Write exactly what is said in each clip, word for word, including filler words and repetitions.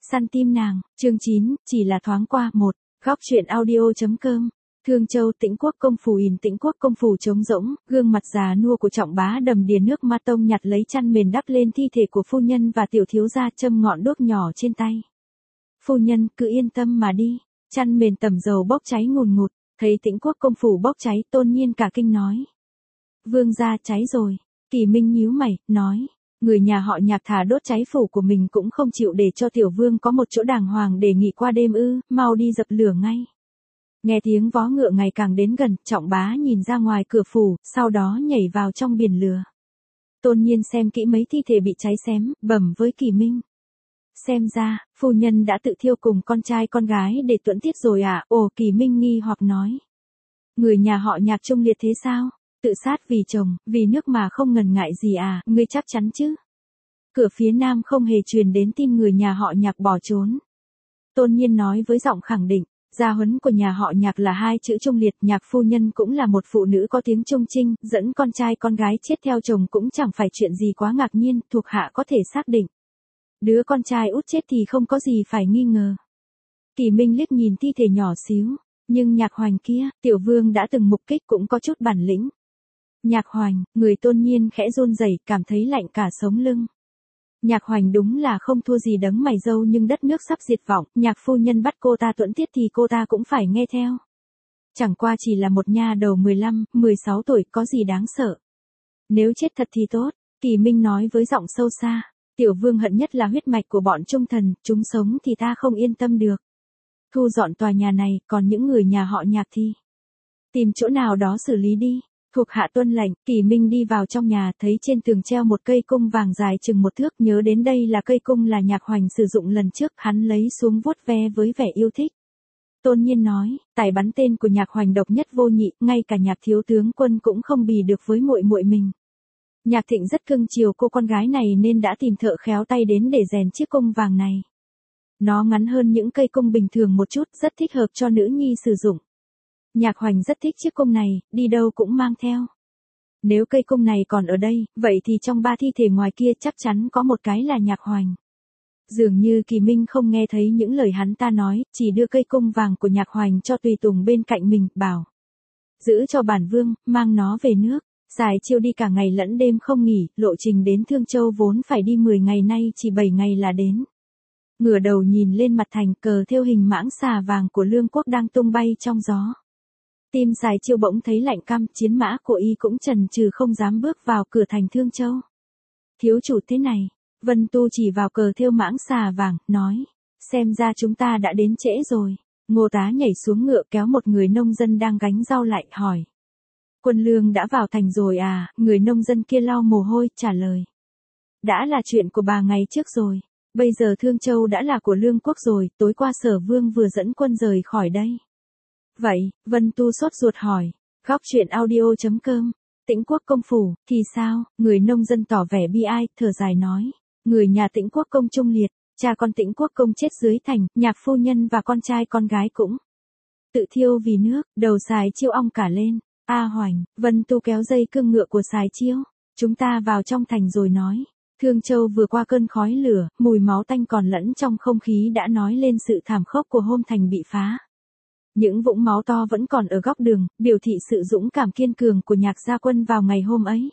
Săn tim nàng, chương chín, chỉ là thoáng qua, một, góc truyện audio.com. Thương Châu Tĩnh Quốc công phủ ỉn Tĩnh Quốc công phủ trống rỗng, gương mặt già nua của Trọng Bá đầm đìa nước ma tông nhặt lấy chăn mền đắp lên thi thể của phu nhân và tiểu thiếu gia châm ngọn đuốc nhỏ trên tay. Phu nhân cứ yên tâm mà đi, chăn mền tẩm dầu bốc cháy ngùn ngụt, thấy Tĩnh Quốc công phủ bốc cháy Tôn Nhiên cả kinh nói. Vương gia cháy rồi, Kỳ Minh nhíu mày, nói. Người nhà họ Nhạc thà đốt cháy phủ của mình cũng không chịu để cho tiểu vương có một chỗ đàng hoàng để nghỉ qua đêm ư, mau đi dập lửa ngay. Nghe tiếng vó ngựa ngày càng đến gần, Trọng Bá nhìn ra ngoài cửa phủ, sau đó nhảy vào trong biển lửa. Tôn Nhiên xem kỹ mấy thi thể bị cháy xém, bẩm với Kỳ Minh. Xem ra, phu nhân đã tự thiêu cùng con trai con gái để tuẫn tiết rồi à, ồ Kỳ Minh nghi hoặc nói. Người nhà họ Nhạc trung liệt thế sao? Tự sát vì chồng, vì nước mà không ngần ngại gì à, ngươi chắc chắn chứ? Cửa phía nam không hề truyền đến tin người nhà họ Nhạc bỏ trốn. Tôn Nhiên nói với giọng khẳng định, gia huấn của nhà họ Nhạc là hai chữ trung liệt, Nhạc phu nhân cũng là một phụ nữ có tiếng trung trinh, dẫn con trai con gái chết theo chồng cũng chẳng phải chuyện gì quá ngạc nhiên, thuộc hạ có thể xác định. Đứa con trai út chết thì không có gì phải nghi ngờ. Kỳ Minh liếc nhìn thi thể nhỏ xíu, nhưng Nhạc Hoành kia, tiểu vương đã từng mục kích cũng có chút bản lĩnh. Nhạc Hoành, người Tôn Nhiên khẽ run rẩy, cảm thấy lạnh cả sống lưng. Nhạc Hoành đúng là không thua gì đấng mày râu nhưng đất nước sắp diệt vong, Nhạc phu nhân bắt cô ta tuẫn tiết thì cô ta cũng phải nghe theo. Chẳng qua chỉ là một nha đầu mười lăm, mười sáu tuổi, có gì đáng sợ. Nếu chết thật thì tốt, Kỳ Minh nói với giọng sâu xa. Tiểu vương hận nhất là huyết mạch của bọn trung thần, chúng sống thì ta không yên tâm được. Thu dọn tòa nhà này, còn những người nhà họ Nhạc thì tìm chỗ nào đó xử lý đi. Thuộc hạ tuân lệnh, Kỳ Minh đi vào trong nhà, thấy trên tường treo một cây cung vàng dài chừng một thước, nhớ đến đây là cây cung là Nhạc Hoành sử dụng lần trước, hắn lấy xuống vuốt ve với vẻ yêu thích. Tôn Nhiên nói, tài bắn tên của Nhạc Hoành độc nhất vô nhị, ngay cả Nhạc thiếu tướng quân cũng không bì được với muội muội mình. Nhạc Thịnh rất cưng chiều cô con gái này nên đã tìm thợ khéo tay đến để rèn chiếc cung vàng này. Nó ngắn hơn những cây cung bình thường một chút, rất thích hợp cho nữ nhi sử dụng. Nhạc Hoành rất thích chiếc cung này, đi đâu cũng mang theo. Nếu cây cung này còn ở đây, vậy thì trong ba thi thể ngoài kia chắc chắn có một cái là Nhạc Hoành. Dường như Kỳ Minh không nghe thấy những lời hắn ta nói, chỉ đưa cây cung vàng của Nhạc Hoành cho tùy tùng bên cạnh mình, bảo. Giữ cho bản vương, mang nó về nước. Sài Chiêu đi cả ngày lẫn đêm không nghỉ, lộ trình đến Thương Châu vốn phải đi mười ngày nay chỉ bảy ngày là đến. Ngửa đầu nhìn lên mặt thành, cờ thêu hình mãng xà vàng của Lương Quốc đang tung bay trong gió. Tim Sài Chiêu bỗng thấy lạnh căm, chiến mã của y cũng chần chừ không dám bước vào cửa thành Thương Châu. Thiếu chủ thế này, Vân Tu chỉ vào cờ thêu mãng xà vàng, nói, xem ra chúng ta đã đến trễ rồi. Ngô Tá nhảy xuống ngựa kéo một người nông dân đang gánh rau lại, hỏi. Quân lương đã vào thành rồi à, người nông dân kia lau mồ hôi, trả lời. Đã là chuyện của bà ngày trước rồi, bây giờ Thương Châu đã là của Lương Quốc rồi, tối qua Sở Vương vừa dẫn quân rời khỏi đây. Vậy, Vân Tu sốt ruột hỏi, góc truyện audio.com, Tĩnh Quốc công phủ, thì sao, người nông dân tỏ vẻ bi ai, thở dài nói, người nhà Tĩnh Quốc công trung liệt, cha con Tĩnh Quốc công chết dưới thành, Nhạc phu nhân và con trai con gái cũng tự thiêu vì nước, đầu Sài Chiêu ong cả lên. A Hoành, Vân Tu kéo dây cương ngựa của Sài Chiêu, chúng ta vào trong thành rồi nói. Thương Châu vừa qua cơn khói lửa, mùi máu tanh còn lẫn trong không khí đã nói lên sự thảm khốc của hôm thành bị phá. Những vũng máu to vẫn còn ở góc đường, biểu thị sự dũng cảm kiên cường của Nhạc gia quân vào ngày hôm ấy.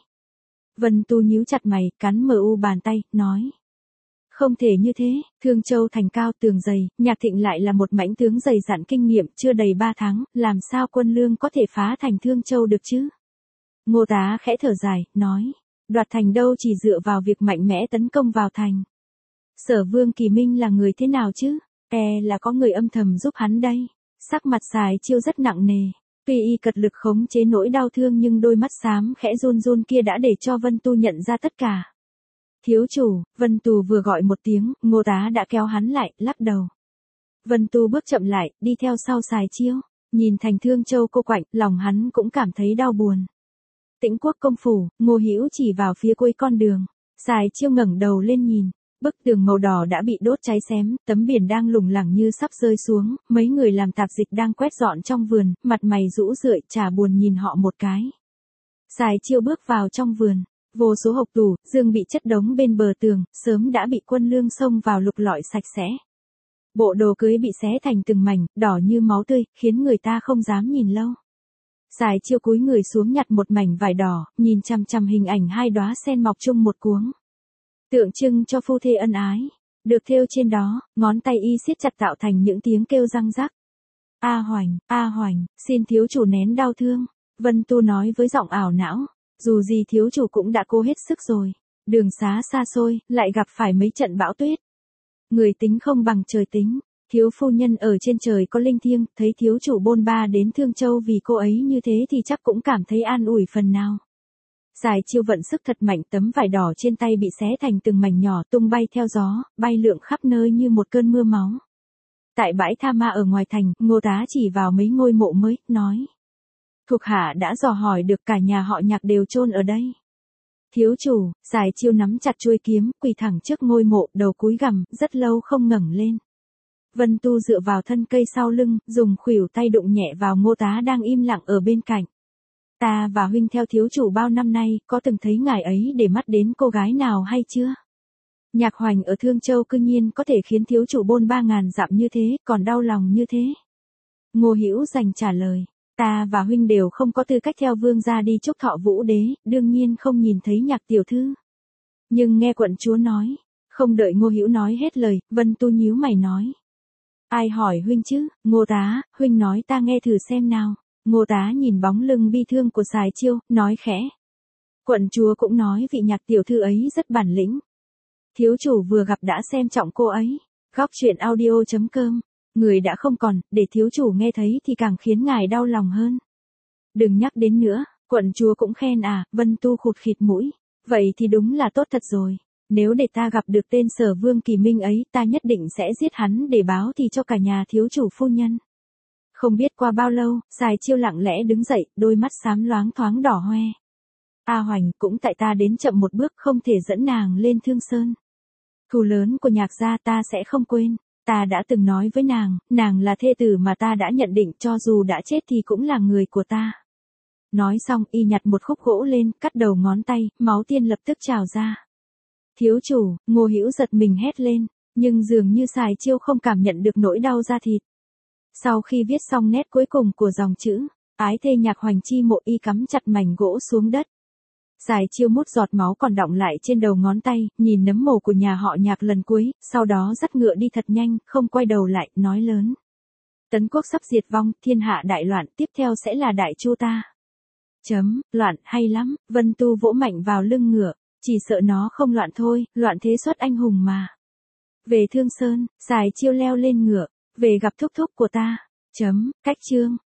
Vân Tu nhíu chặt mày, cắn mờ u bàn tay, nói. Không thể như thế, Thương Châu thành cao tường dày, Nhạc Thịnh lại là một mãnh tướng dày dặn kinh nghiệm, chưa đầy ba tháng, làm sao quân lương có thể phá thành Thương Châu được chứ? Ngô Tá khẽ thở dài, nói, đoạt thành đâu chỉ dựa vào việc mạnh mẽ tấn công vào thành. Sở Vương Kỳ Minh là người thế nào chứ? E là có người âm thầm giúp hắn đây. Sắc mặt Sài Chiêu rất nặng nề. Tuy y cật lực khống chế nỗi đau thương nhưng đôi mắt xám khẽ run run kia đã để cho Vân Tu nhận ra tất cả. Thiếu chủ, Vân Tu vừa gọi một tiếng, Ngô Tá đã kéo hắn lại, lắc đầu. Vân Tu bước chậm lại, đi theo sau Sài Chiêu, nhìn thành Thương Châu cô quạnh, lòng hắn cũng cảm thấy đau buồn. Tĩnh Quốc công phủ, Ngô Hữu chỉ vào phía cuối con đường. Sài Chiêu ngẩng đầu lên nhìn, bức tường màu đỏ đã bị đốt cháy xém, tấm biển đang lủng lẳng như sắp rơi xuống, mấy người làm tạp dịch đang quét dọn trong vườn, mặt mày rũ rượi, chả buồn nhìn họ một cái. Sài Chiêu bước vào trong vườn. Vô số hộc tủ, dương bị chất đống bên bờ tường, sớm đã bị quân lương xông vào lục lọi sạch sẽ. Bộ đồ cưới bị xé thành từng mảnh, đỏ như máu tươi, khiến người ta không dám nhìn lâu. Sài Chiêu cúi người xuống nhặt một mảnh vải đỏ, nhìn chằm chằm hình ảnh hai đóa sen mọc chung một cuống. Tượng trưng cho phu thê ân ái. Được thêu trên đó, ngón tay y siết chặt tạo thành những tiếng kêu răng rắc. A Hoành, A Hoành, xin thiếu chủ nén đau thương. Vân Tu nói với giọng ảo não. Dù gì thiếu chủ cũng đã cố hết sức rồi. Đường xá xa xôi, lại gặp phải mấy trận bão tuyết. Người tính không bằng trời tính. Thiếu phu nhân ở trên trời có linh thiêng, thấy thiếu chủ bôn ba đến Thương Châu vì cô ấy như thế thì chắc cũng cảm thấy an ủi phần nào. Sài Chiêu vận sức thật mạnh, tấm vải đỏ trên tay bị xé thành từng mảnh nhỏ tung bay theo gió, bay lượn khắp nơi như một cơn mưa máu. Tại bãi tha ma ở ngoài thành, Ngô Tá chỉ vào mấy ngôi mộ mới, nói. Thuộc hạ đã dò hỏi được cả nhà họ Nhạc đều chôn ở đây. Thiếu chủ, Sài Chiêu nắm chặt chuôi kiếm, quỳ thẳng trước ngôi mộ, đầu cúi gằm, rất lâu không ngẩng lên. Vân Tu dựa vào thân cây sau lưng, dùng khuỷu tay đụng nhẹ vào Ngô Tá đang im lặng ở bên cạnh. Ta và huynh theo thiếu chủ bao năm nay, có từng thấy ngài ấy để mắt đến cô gái nào hay chưa? Nhạc Hoành ở Thương Châu cư nhiên có thể khiến thiếu chủ bôn ba ngàn dặm như thế, còn đau lòng như thế. Ngô Hữu Dành trả lời, ta và huynh đều không có tư cách theo vương gia đi chúc thọ Vũ Đế, đương nhiên không nhìn thấy Nhạc tiểu thư. Nhưng nghe quận chúa nói, không đợi Ngô Hữu nói hết lời, Vân Tu nhíu mày nói. Ai hỏi huynh chứ, Ngô Tá, huynh nói ta nghe thử xem nào. Ngô Tá nhìn bóng lưng bi thương của Sài Chiêu, nói khẽ. Quận chúa cũng nói vị Nhạc tiểu thư ấy rất bản lĩnh. Thiếu chủ vừa gặp đã xem trọng cô ấy. Góc truyện audio chấm com. Người đã không còn, để thiếu chủ nghe thấy thì càng khiến ngài đau lòng hơn. Đừng nhắc đến nữa, quận chúa cũng khen à, Vân Tu khụt khịt mũi. Vậy thì đúng là tốt thật rồi. Nếu để ta gặp được tên Sở Vương Kỳ Minh ấy, ta nhất định sẽ giết hắn để báo thì cho cả nhà thiếu chủ phu nhân. Không biết qua bao lâu, Sài Chiêu lặng lẽ đứng dậy, đôi mắt xám loáng thoáng đỏ hoe. A Hoành, cũng tại ta đến chậm một bước không thể dẫn nàng lên Thương Sơn. Thù lớn của Nhạc gia ta sẽ không quên. Ta đã từng nói với nàng, nàng là thê tử mà ta đã nhận định cho dù đã chết thì cũng là người của ta. Nói xong y nhặt một khúc gỗ lên, cắt đầu ngón tay, máu tiên lập tức trào ra. Thiếu chủ, Ngô Hữu giật mình hét lên, nhưng dường như Sài Chiêu không cảm nhận được nỗi đau da thịt. Sau khi viết xong nét cuối cùng của dòng chữ, ái thê Nhạc Hoành chi mộ, y cắm chặt mảnh gỗ xuống đất. Sài Chiêu mút giọt máu còn đọng lại trên đầu ngón tay, nhìn nấm mồ của nhà họ Nhạc lần cuối, sau đó dắt ngựa đi thật nhanh, không quay đầu lại, nói lớn. Tấn quốc sắp diệt vong, thiên hạ đại loạn, tiếp theo sẽ là đại chu ta. Chấm, loạn hay lắm, Vân Tu vỗ mạnh vào lưng ngựa, chỉ sợ nó không loạn thôi, loạn thế xuất anh hùng mà. Về Thương Sơn, Sài Chiêu leo lên ngựa, về gặp thúc thúc của ta. Chấm, cách chương.